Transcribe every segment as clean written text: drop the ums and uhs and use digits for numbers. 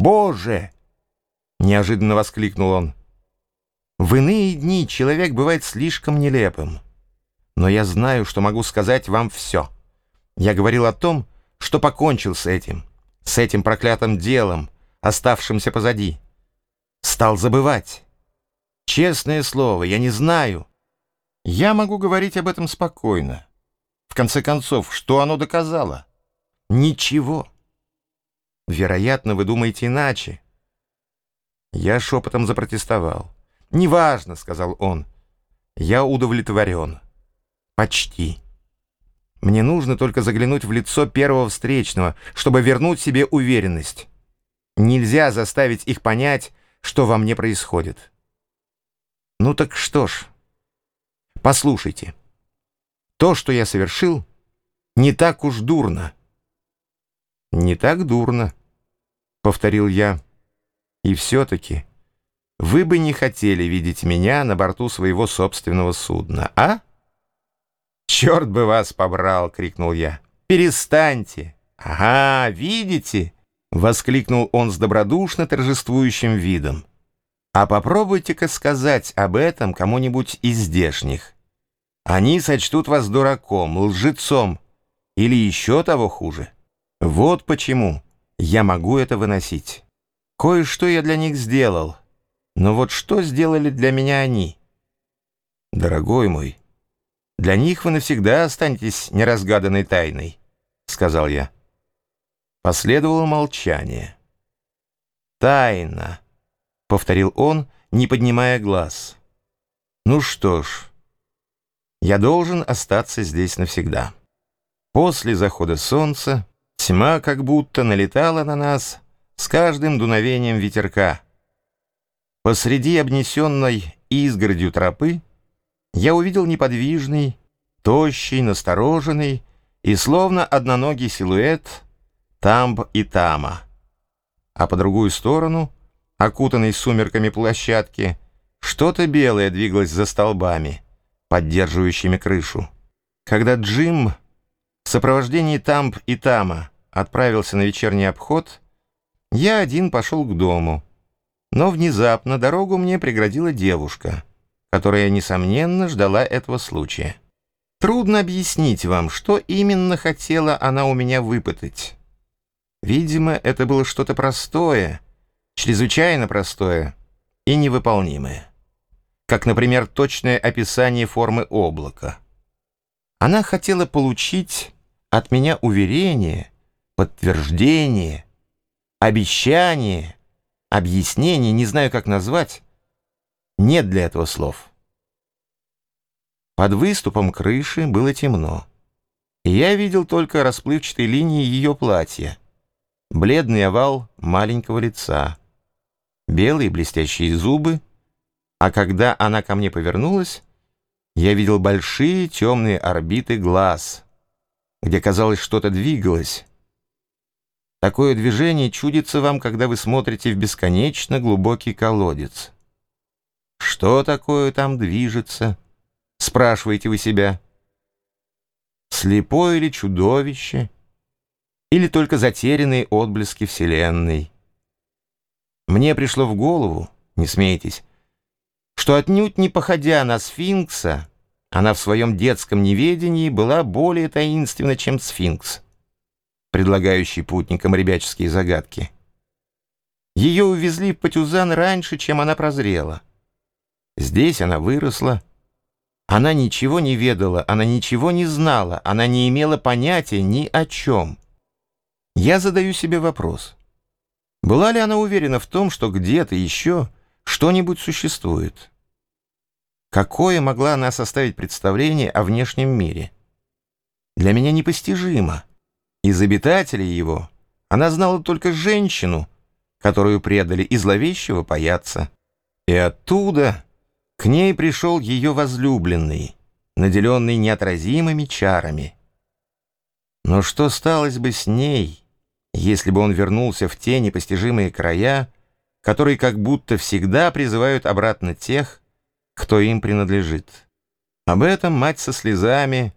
«Боже!» — неожиданно воскликнул он. «В иные дни человек бывает слишком нелепым. Но я знаю, что могу сказать вам все. Я говорил о том, что покончил с этим проклятым делом, оставшимся позади. Стал забывать. Честное слово, я не знаю. Я могу говорить об этом спокойно. В конце концов, что оно доказало? Ничего. Вероятно, вы думаете иначе». Я шепотом запротестовал. «Неважно», — сказал он. «Я удовлетворен. Почти. Мне нужно только заглянуть в лицо первого встречного, чтобы вернуть себе уверенность. Нельзя заставить их понять, что во мне происходит». «Ну так что ж, послушайте. То, что я совершил, не так уж дурно». «Не так дурно», — повторил я. «И все-таки вы бы не хотели видеть меня на борту своего собственного судна, а?» «Черт бы вас побрал!» — крикнул я. «Перестаньте!» «Ага, видите?» — воскликнул он с добродушно торжествующим видом. «А попробуйте-ка сказать об этом кому-нибудь из здешних. Они сочтут вас дураком, лжецом или еще того хуже. Вот почему я могу это выносить. Кое-что я для них сделал, но вот что сделали для меня они? Дорогой мой, для них вы навсегда останетесь неразгаданной тайной», — сказал я. Последовало молчание. «Тайна», — повторил он, не поднимая глаз. «Ну что ж, я должен остаться здесь навсегда». После захода солнца тьма как будто налетала на нас с каждым дуновением ветерка. Посреди обнесенной изгородью тропы я увидел неподвижный, тощий, настороженный и словно одноногий силуэт Тамб и Тама. А по другую сторону, окутанной сумерками площадки, что-то белое двигалось за столбами, поддерживающими крышу. Когда Джим в сопровождении Тамб и Тама отправился на вечерний обход, я один пошел к дому. Но внезапно дорогу мне преградила девушка, которая, несомненно, ждала этого случая. Трудно объяснить вам, что именно хотела она у меня выпытать. Видимо, это было что-то простое, чрезвычайно простое и невыполнимое. Как, например, точное описание формы облака. Она хотела получить от меня уверение, подтверждение, обещание, объяснение, не знаю, как назвать. Нет для этого слов. Под выступом крыши было темно, и я видел только расплывчатые линии ее платья, бледный овал маленького лица, белые блестящие зубы, а когда она ко мне повернулась, я видел большие темные орбиты глаз, где, казалось, что-то двигалось. Такое движение чудится вам, когда вы смотрите в бесконечно глубокий колодец. Что такое там движется? Спрашиваете вы себя. Слепое ли чудовище? Или только затерянные отблески Вселенной? Мне пришло в голову, не смейтесь, что отнюдь не походя на сфинкса, она в своем детском неведении была более таинственна, чем сфинкс, предлагающий путникам ребяческие загадки. Ее увезли в Патюзан раньше, чем она прозрела. Здесь она выросла. Она ничего не ведала, она ничего не знала, она не имела понятия ни о чем. Я задаю себе вопрос. Была ли она уверена в том, что где-то еще что-нибудь существует? Какое могла она составить представление о внешнем мире? Для меня непостижимо. Из обитателей его она знала только женщину, которую предали и зловещего паяца. И оттуда к ней пришел ее возлюбленный, наделенный неотразимыми чарами. Но что сталось бы с ней, если бы он вернулся в те непостижимые края, которые как будто всегда призывают обратно тех, кто им принадлежит? Об этом мать со слезами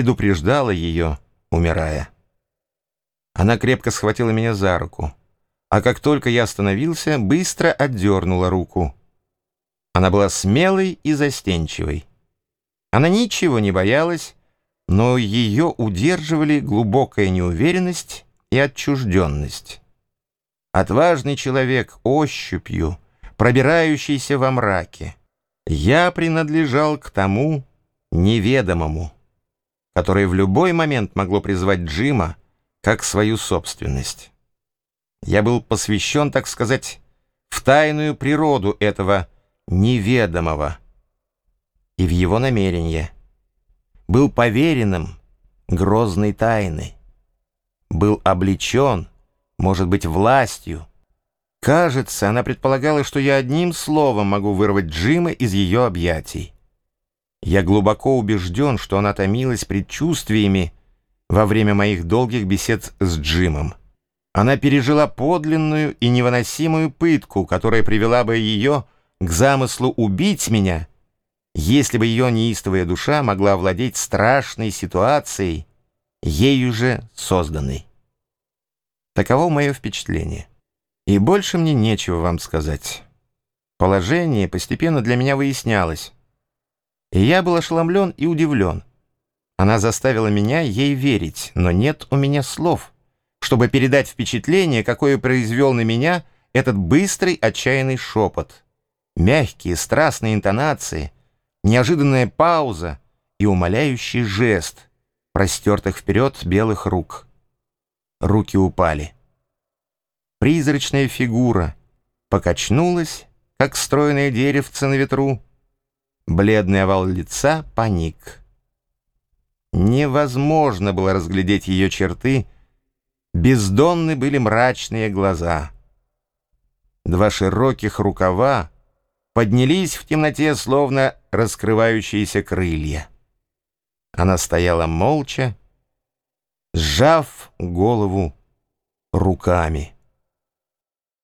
предупреждала ее, умирая. Она крепко схватила меня за руку, а как только я остановился, быстро отдернула руку. Она была смелой и застенчивой. Она ничего не боялась, но ее удерживали глубокая неуверенность и отчужденность. Отважный человек ощупью, пробирающийся во мраке. Я принадлежал к тому неведомому, которое в любой момент могло призвать Джима как свою собственность. Я был посвящен, так сказать, в тайную природу этого неведомого и в его намерения. Был поверенным грозной тайны. Был облечен, может быть, властью. Кажется, она предполагала, что я одним словом могу вырвать Джима из ее объятий. Я глубоко убежден, что она томилась предчувствиями во время моих долгих бесед с Джимом. Она пережила подлинную и невыносимую пытку, которая привела бы ее к замыслу убить меня, если бы ее неистовая душа могла овладеть страшной ситуацией, ею же созданной. Таково мое впечатление. И больше мне нечего вам сказать. Положение постепенно для меня выяснялось. И я был ошеломлен и удивлен. Она заставила меня ей верить, но нет у меня слов, чтобы передать впечатление, какое произвел на меня этот быстрый, отчаянный шепот, мягкие, страстные интонации, неожиданная пауза и умоляющий жест простертых вперед белых рук. Руки упали. Призрачная фигура покачнулась, как стройное деревце на ветру. Бледный овал лица поник. Невозможно было разглядеть ее черты, бездонны были мрачные глаза. Два широких рукава поднялись в темноте, словно раскрывающиеся крылья. Она стояла молча, сжав голову руками.